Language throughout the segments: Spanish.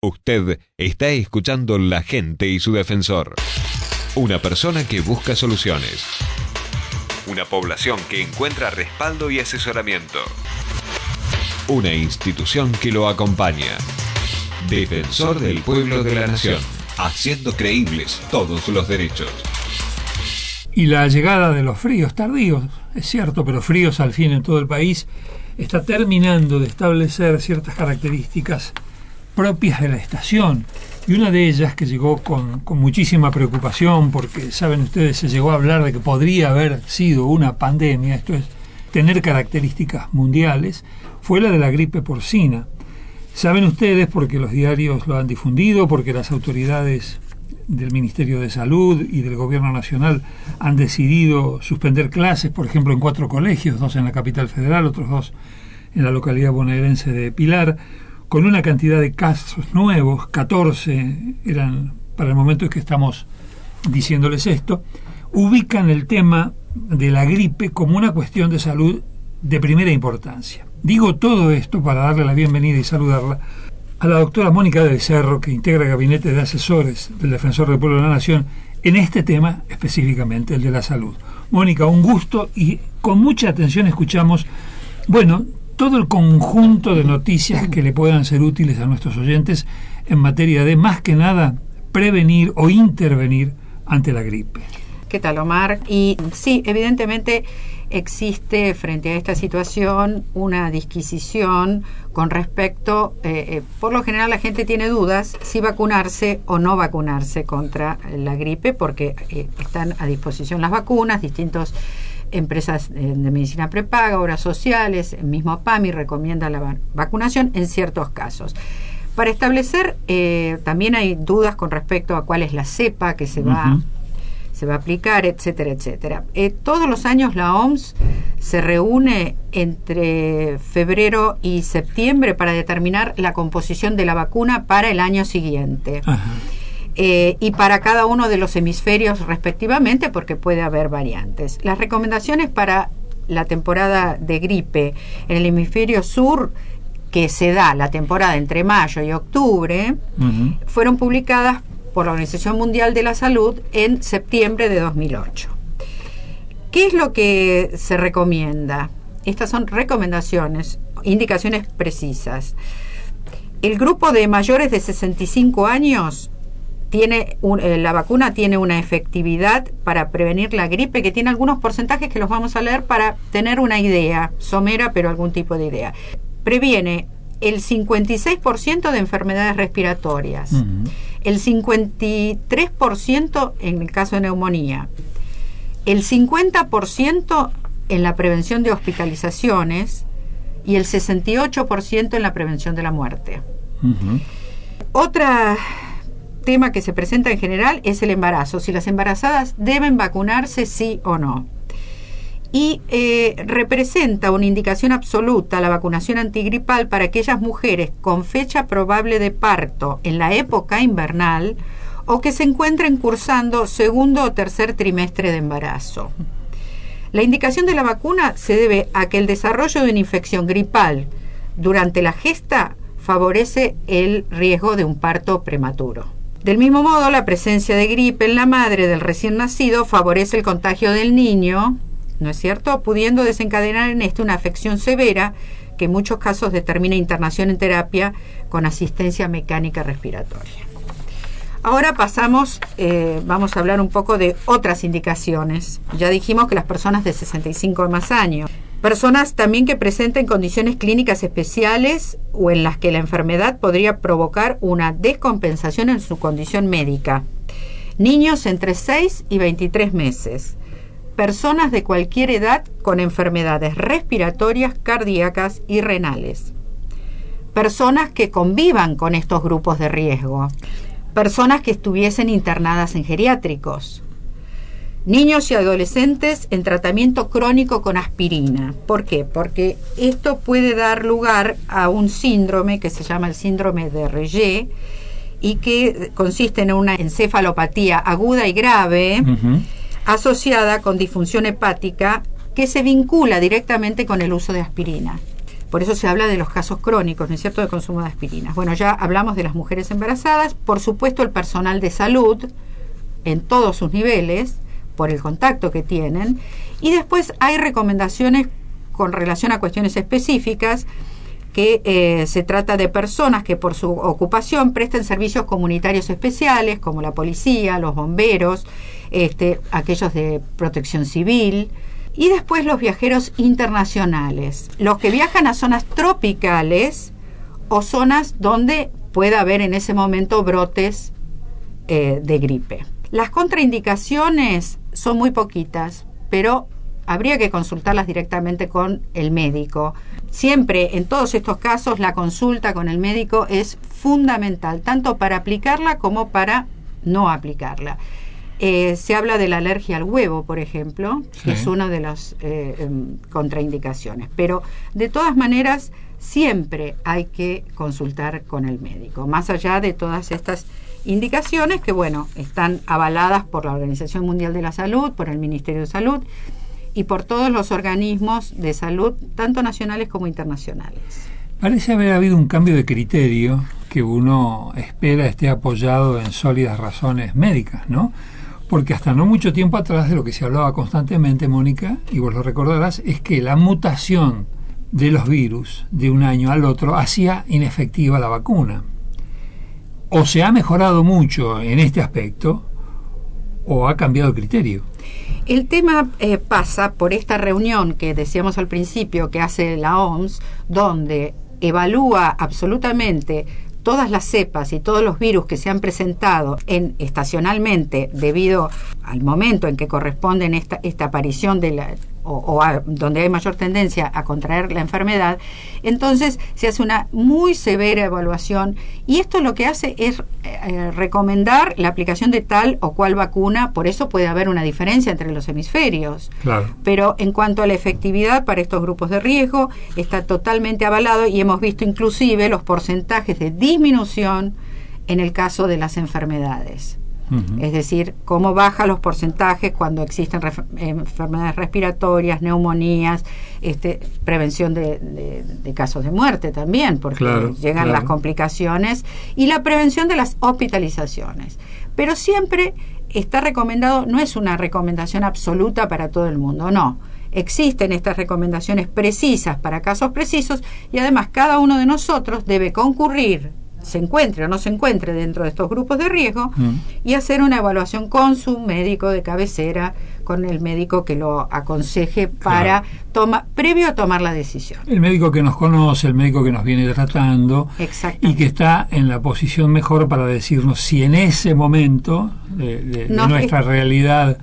Usted está escuchando La Gente y su Defensor. Una persona que busca soluciones. Una población que encuentra respaldo y asesoramiento. Una institución que lo acompaña. Defensor del pueblo de la nación, haciendo creíbles todos los derechos. Y la llegada de los fríos tardíos, es cierto, pero fríos al fin en todo el país, está terminando de establecer ciertas características propias de la estación. Y una de ellas, que llegó con muchísima preocupación, porque saben ustedes, se llegó a hablar de que podría haber sido una pandemia, esto es, tener características mundiales, fue la de la gripe porcina. Saben ustedes, porque los diarios lo han difundido, porque las autoridades del Ministerio de Salud y del Gobierno Nacional han decidido suspender clases, por ejemplo, en 4 colegios, 2 en la capital federal, otros 2 en la localidad bonaerense de Pilar, con una cantidad de casos nuevos, 14 eran para el momento en que estamos diciéndoles esto, ubican el tema de la gripe como una cuestión de salud de primera importancia. Digo todo esto para darle la bienvenida y saludarla a la doctora Mónica del Cerro, que integra el gabinete de asesores del Defensor del Pueblo de la Nación en este tema específicamente, el de la salud. Mónica, un gusto, y con mucha atención escuchamos, bueno, todo el conjunto de noticias que le puedan ser útiles a nuestros oyentes en materia de, más que nada, prevenir o intervenir ante la gripe. ¿Qué tal, Omar? Y sí, evidentemente existe frente a esta situación una disquisición con respecto, por lo general la gente tiene dudas si vacunarse o no vacunarse contra la gripe, porque están a disposición las vacunas, distintas empresas de medicina prepaga, obras sociales, el mismo PAMI recomienda la vacunación en ciertos casos. Para establecer, también hay dudas con respecto a cuál es la cepa que se va a aplicar, etcétera, etcétera. Todos los años la OMS se reúne entre febrero y septiembre para determinar la composición de la vacuna para el año siguiente. Y para cada uno de los hemisferios respectivamente, porque puede haber variantes. Las recomendaciones para la temporada de gripe en el hemisferio sur, que se da la temporada entre mayo y octubre, fueron publicadas por la Organización Mundial de la Salud en septiembre de 2008. ¿Qué es lo que se recomienda? Estas son recomendaciones, indicaciones precisas. El grupo de mayores de 65 años la vacuna tiene una efectividad para prevenir la gripe que tiene algunos porcentajes que los vamos a leer para tener una idea, somera, pero algún tipo de idea. Previene el 56% de enfermedades respiratorias, el 53% en el caso de neumonía, el 50% en la prevención de hospitalizaciones y el 68% en la prevención de la muerte. Otro tema que se presenta en general es el embarazo, si las embarazadas deben vacunarse, sí o no. Y representa una indicación absoluta la vacunación antigripal para aquellas mujeres con fecha probable de parto en la época invernal o que se encuentren cursando segundo o tercer trimestre de embarazo. La indicación de la vacuna se debe a que el desarrollo de una infección gripal durante la gesta favorece el riesgo de un parto prematuro. Del mismo modo, la presencia de gripe en la madre del recién nacido favorece el contagio del niño, ¿no es cierto?, pudiendo desencadenar en una afección severa que en muchos casos determina internación en terapia con asistencia mecánica respiratoria. Ahora pasamos, vamos a hablar un poco de otras indicaciones. Ya dijimos que las personas de 65 o más años. Personas también que presenten condiciones clínicas especiales o en las que la enfermedad podría provocar una descompensación en su condición médica. Niños entre 6 y 23 meses. Personas de cualquier edad con enfermedades respiratorias, cardíacas y renales. Personas que convivan con estos grupos de riesgo. Personas que estuviesen internadas en geriátricos. Niños y adolescentes en tratamiento crónico con aspirina. ¿Por qué? Porque esto puede dar lugar a un síndrome que se llama el síndrome de Reye y que consiste en una encefalopatía aguda y grave asociada con disfunción hepática que se vincula directamente con el uso de aspirina. Por eso se habla de los casos crónicos, ¿no es cierto?, de consumo de aspirinas. Bueno, ya hablamos de las mujeres embarazadas, por supuesto el personal de salud en todos sus niveles, por el contacto que tienen, y después hay recomendaciones con relación a cuestiones específicas, que se trata de personas que por su ocupación presten servicios comunitarios especiales, como la policía, los bomberos, aquellos de protección civil, y después los viajeros internacionales, los que viajan a zonas tropicales o zonas donde pueda haber en ese momento brotes de gripe. Las contraindicaciones son muy poquitas, pero habría que consultarlas directamente con el médico. Siempre, en todos estos casos, la consulta con el médico es fundamental, tanto para aplicarla como para no aplicarla. Se habla de la alergia al huevo, por ejemplo, que es una de las contraindicaciones. Pero, de todas maneras, siempre hay que consultar con el médico, más allá de todas estas indicaciones que, bueno, están avaladas por la Organización Mundial de la Salud, por el Ministerio de Salud y por todos los organismos de salud, tanto nacionales como internacionales. Parece haber habido un cambio de criterio que uno espera esté apoyado en sólidas razones médicas, ¿no? Porque hasta no mucho tiempo atrás, de lo que se hablaba constantemente, Mónica, y vos lo recordarás, es que la mutación de los virus de un año al otro hacía inefectiva la vacuna. O se ha mejorado mucho en este aspecto, o ha cambiado el criterio. El tema pasa por esta reunión que decíamos al principio que hace la OMS, donde evalúa absolutamente todas las cepas y todos los virus que se han presentado estacionalmente debido al momento en que corresponden esta aparición de la donde hay mayor tendencia a contraer la enfermedad. Entonces se hace una muy severa evaluación y esto lo que hace es recomendar la aplicación de tal o cual vacuna. Por eso puede haber una diferencia entre los hemisferios. Claro. Pero en cuanto a la efectividad para estos grupos de riesgo está totalmente avalado y hemos visto inclusive los porcentajes de disminución en el caso de las enfermedades. Es decir, cómo bajan los porcentajes cuando existen enfermedades respiratorias, neumonías, prevención de casos de muerte también, porque llegan las complicaciones, y la prevención de las hospitalizaciones. Pero siempre está recomendado, no es una recomendación absoluta para todo el mundo, no. Existen estas recomendaciones precisas para casos precisos y además cada uno de nosotros debe concurrir, se encuentre o no se encuentre dentro de estos grupos de riesgo, y hacer una evaluación con su médico de cabecera, con el médico que lo aconseje para previo a tomar la decisión. El médico que nos conoce, el médico que nos viene tratando y que está en la posición mejor para decirnos si en ese momento de nuestra realidad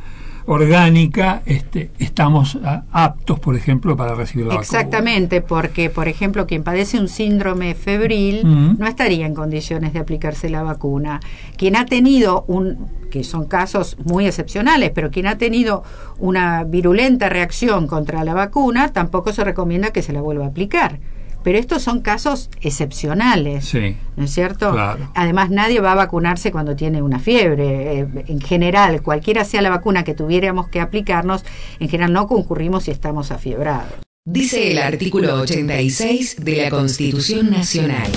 orgánica estamos aptos, por ejemplo, para recibir la vacuna. Exactamente, porque, por ejemplo, quien padece un síndrome febril no estaría en condiciones de aplicarse la vacuna. Quien ha tenido que son casos muy excepcionales, pero quien ha tenido una virulenta reacción contra la vacuna, tampoco se recomienda que se la vuelva a aplicar. Pero estos son casos excepcionales, ¿no es cierto? Claro. Además, nadie va a vacunarse cuando tiene una fiebre. En general, cualquiera sea la vacuna que tuviéramos que aplicarnos, en general no concurrimos si estamos afiebrados. Dice el artículo 86 de la Constitución Nacional.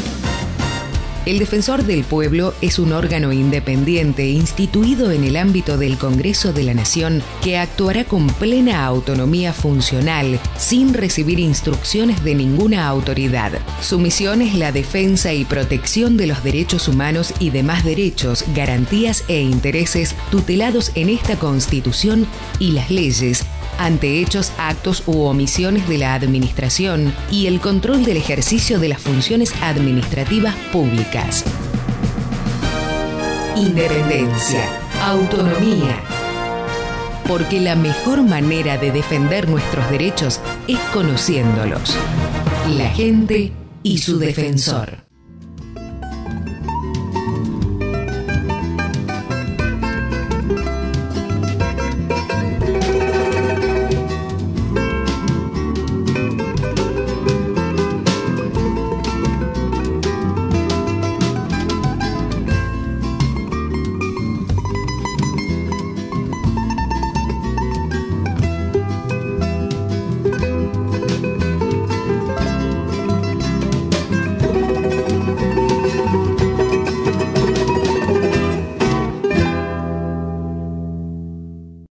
El Defensor del Pueblo es un órgano independiente instituido en el ámbito del Congreso de la Nación que actuará con plena autonomía funcional, sin recibir instrucciones de ninguna autoridad. Su misión es la defensa y protección de los derechos humanos y demás derechos, garantías e intereses tutelados en esta Constitución y las leyes, ante hechos, actos u omisiones de la administración y el control del ejercicio de las funciones administrativas públicas. Independencia, autonomía. Porque la mejor manera de defender nuestros derechos es conociéndolos. La gente y su defensor.